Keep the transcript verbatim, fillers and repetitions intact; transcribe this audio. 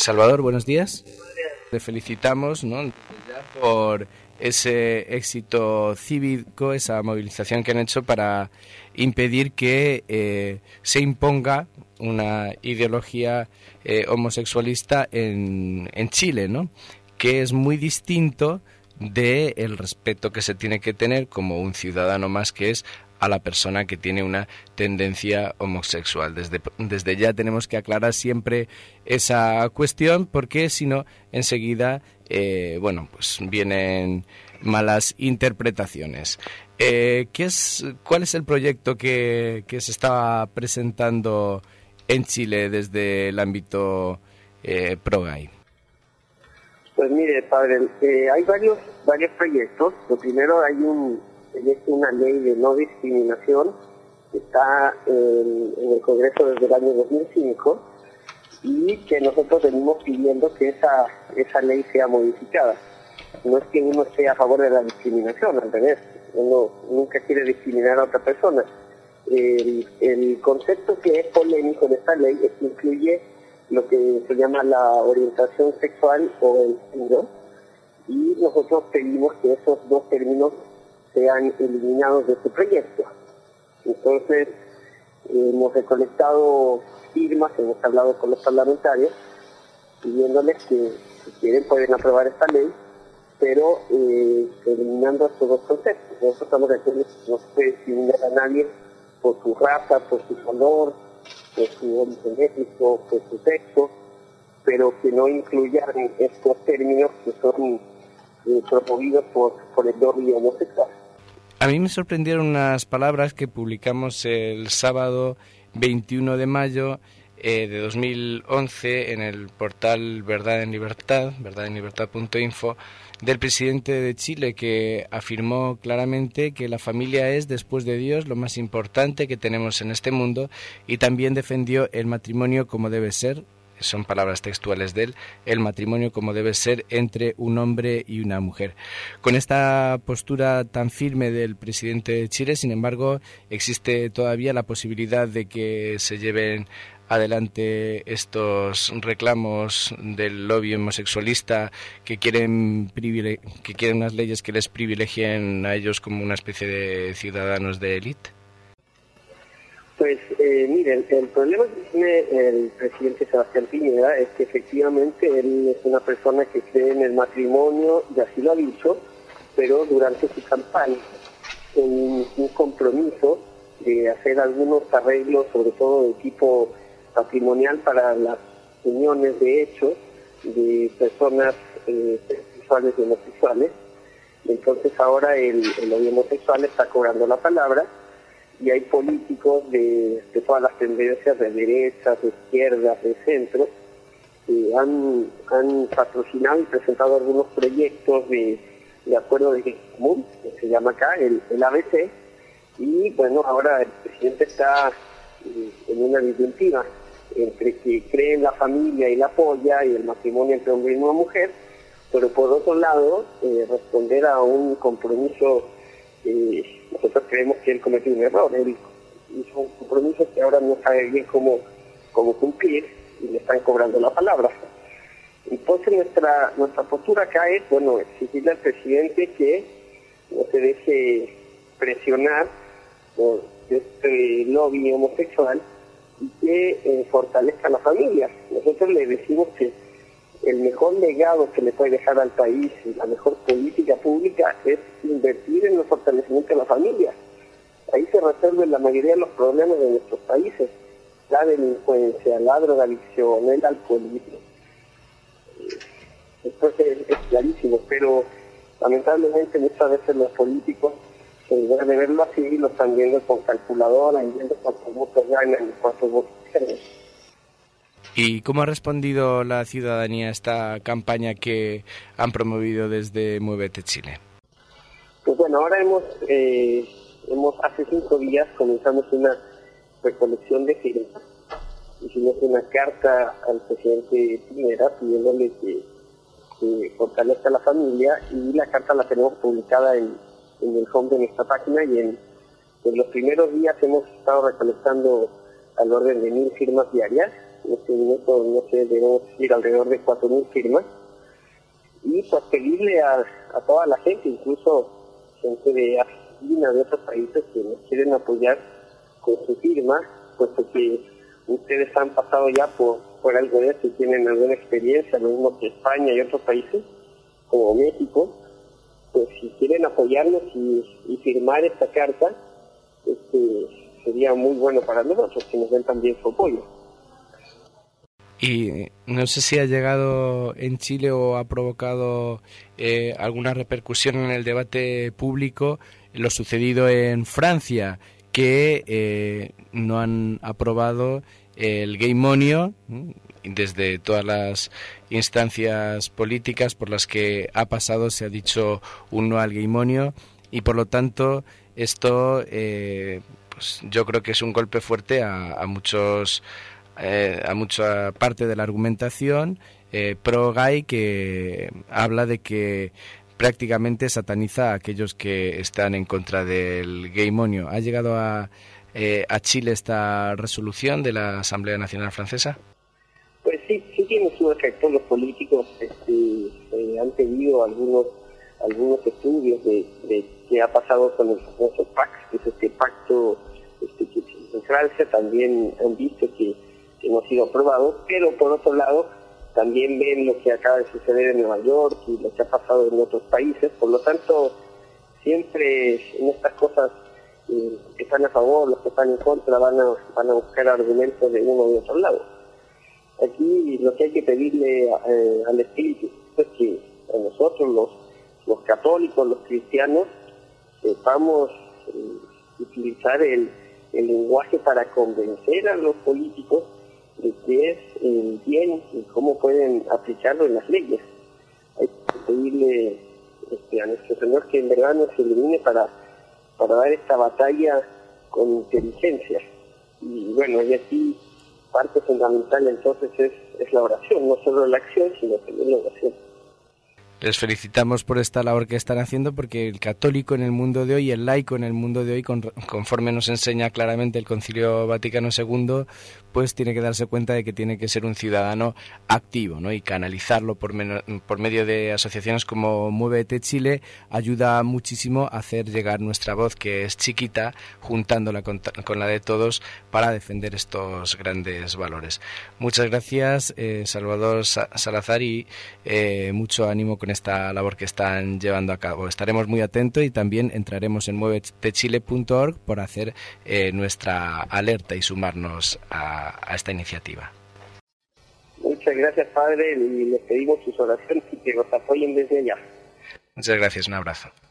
Salvador, buenos días. Te felicitamos, ¿no?, por ese éxito cívico, esa movilización que han hecho para impedir que eh, se imponga una ideología eh, homosexualista en, en Chile, ¿no?, que es muy distinto del respeto que se tiene que tener como un ciudadano más, que es a la persona que tiene una tendencia homosexual. Desde, desde ya tenemos que aclarar siempre esa cuestión, porque si no, enseguida, eh, bueno, pues vienen malas interpretaciones. Eh, ¿qué es, ¿Cuál es el proyecto que, que se está presentando en Chile desde el ámbito eh, pro-gay? Pues mire, padre, eh, hay varios, varios proyectos. Lo primero, hay un es una ley de no discriminación que está en, en el Congreso desde el año dos mil cinco y que nosotros venimos pidiendo que esa esa ley sea modificada. No es que uno esté a favor de la discriminación, al revés, uno nunca quiere discriminar a otra persona. El, el concepto que es polémico de esta ley es que incluye lo que se llama la orientación sexual o el género, y nosotros pedimos que esos dos términos sean eliminados de este proyecto. Entonces, eh, hemos recolectado firmas, hemos hablado con los parlamentarios, pidiéndoles que, si quieren, pueden aprobar esta ley, pero eh, eliminando estos dos conceptos. Nosotros estamos de acuerdo que no se puede discriminar a nadie por su raza, por su color, por su origen étnico, por su sexo, pero que no incluyan estos términos que son eh, promovidos por, por el lobby homosexual. A mí me sorprendieron unas palabras que publicamos el sábado veintiuno de mayo eh, de dos mil once en el portal Verdad en Libertad, verdad en libertad punto info, del presidente de Chile, que afirmó claramente que la familia es, después de Dios, lo más importante que tenemos en este mundo, y también defendió el matrimonio como debe ser. Son palabras textuales de él, el matrimonio como debe ser entre un hombre y una mujer. Con esta postura tan firme del presidente de Chile, sin embargo, existe todavía la posibilidad de que se lleven adelante estos reclamos del lobby homosexualista que quieren privile- que quieren unas leyes que les privilegien a ellos como una especie de ciudadanos de élite. Pues eh, miren, el problema que tiene el presidente Sebastián Piñera es que efectivamente él es una persona que cree en el matrimonio, y así lo ha dicho, pero durante su campaña, en un compromiso de hacer algunos arreglos, sobre todo de tipo patrimonial, para las uniones de hecho de personas eh, sexuales y homosexuales. Entonces ahora el, el lobby homosexual está cobrando la palabra, y hay políticos de, de todas las tendencias, de derecha, de izquierda, de centro, que han, han patrocinado y presentado algunos proyectos de, de acuerdo de común, que se llama acá el, el A B C, y bueno, ahora el presidente está eh, en una disyuntiva entre que cree en la familia y la apoya, y el matrimonio entre hombre y una mujer, pero por otro lado, eh, responder a un compromiso. Eh, nosotros creemos que él cometió un error, él hizo un compromiso que ahora no sabe bien cómo, cómo cumplir, y le están cobrando la palabra. Entonces nuestra nuestra postura acá es, bueno, exigirle al presidente que no se deje presionar por este lobby homosexual y que eh, fortalezca a la familia. Nosotros le decimos que el mejor legado que le puede dejar al país y la mejor política pública es invertir en el fortalecimiento de la familia. Ahí se resuelven la mayoría de los problemas de nuestros países: la delincuencia, la drogadicción, el alcoholismo. Esto es, es clarísimo, pero lamentablemente muchas veces los políticos, en lugar de verlo así, lo están viendo con calculadora y viendo cuántos votos ganan y cuántos votos pierden. ¿Y cómo ha respondido la ciudadanía a esta campaña que han promovido desde Muévete Chile? Pues bueno, ahora hemos, eh, hemos hace cinco días comenzamos una recolección de firmas. Hicimos una carta al presidente Piñera pidiéndole que, que fortalezca a la familia, y la carta la tenemos publicada en, en el home de nuestra página, y en, en los primeros días hemos estado recolectando al orden de mil firmas diarias. en este minuto, no sé, debemos ir alrededor de cuatro mil firmas, y pues pedirle a, a toda la gente, incluso gente de Argentina, de otros países que nos quieren apoyar con su firma, puesto que ustedes han pasado ya por, por algo de esto y tienen alguna experiencia, lo mismo que España y otros países, como México. Pues si quieren apoyarnos y, y firmar esta carta, este, sería muy bueno para nosotros, que nos den también su apoyo. Y no sé si ha llegado en Chile o ha provocado eh, alguna repercusión en el debate público lo sucedido en Francia, que eh, no han aprobado el gaymonio desde todas las instancias políticas por las que ha pasado. Se ha dicho un no al gaymonio, y por lo tanto esto eh, pues yo creo que es un golpe fuerte a, a muchos eh, a mucha parte de la argumentación eh, pro gay, que habla de que prácticamente sataniza a aquellos que están en contra del gaymonio. ¿Ha llegado a, eh, a Chile esta resolución de la Asamblea Nacional Francesa? Pues sí, sí tiene su efecto. Los políticos este, eh, han pedido algunos algunos estudios de, de qué ha pasado con el famoso P A C, que es este pacto este, que en Francia también han visto que, que no ha sido aprobado, pero por otro lado también ven lo que acaba de suceder en Nueva York y lo que ha pasado en otros países. Por lo tanto, siempre en estas cosas eh, que están a favor, los que están en contra, van a, van a buscar argumentos de uno y otro lado. Aquí lo que hay que pedirle eh, al Espíritu es que a nosotros, los, los católicos, los cristianos, sepamos eh, utilizar el, el lenguaje para convencer a los políticos de qué es el bien y cómo pueden aplicarlo en las leyes. Hay que pedirle este, a nuestro Señor que en verdad nos ilumine para, para dar esta batalla con inteligencia. Y bueno, y aquí parte fundamental entonces es, es la oración, no solo la acción, sino también la oración. Les felicitamos por esta labor que están haciendo, porque el católico en el mundo de hoy, el laico en el mundo de hoy, conforme nos enseña claramente el Concilio Vaticano segundo, pues tiene que darse cuenta de que tiene que ser un ciudadano activo, ¿no? Y canalizarlo por, men- por medio de asociaciones como Muévete Chile ayuda muchísimo a hacer llegar nuestra voz, que es chiquita, juntándola con, con la de todos para defender estos grandes valores. Muchas gracias, eh, Salvador Salazar, y eh, mucho ánimo con esta labor que están llevando a cabo. Estaremos muy atentos y también entraremos en muévete chile punto org por hacer eh, nuestra alerta y sumarnos a, a esta iniciativa. Muchas gracias, Padre, y les pedimos sus oraciones y que nos apoyen desde allá. Muchas gracias, un abrazo.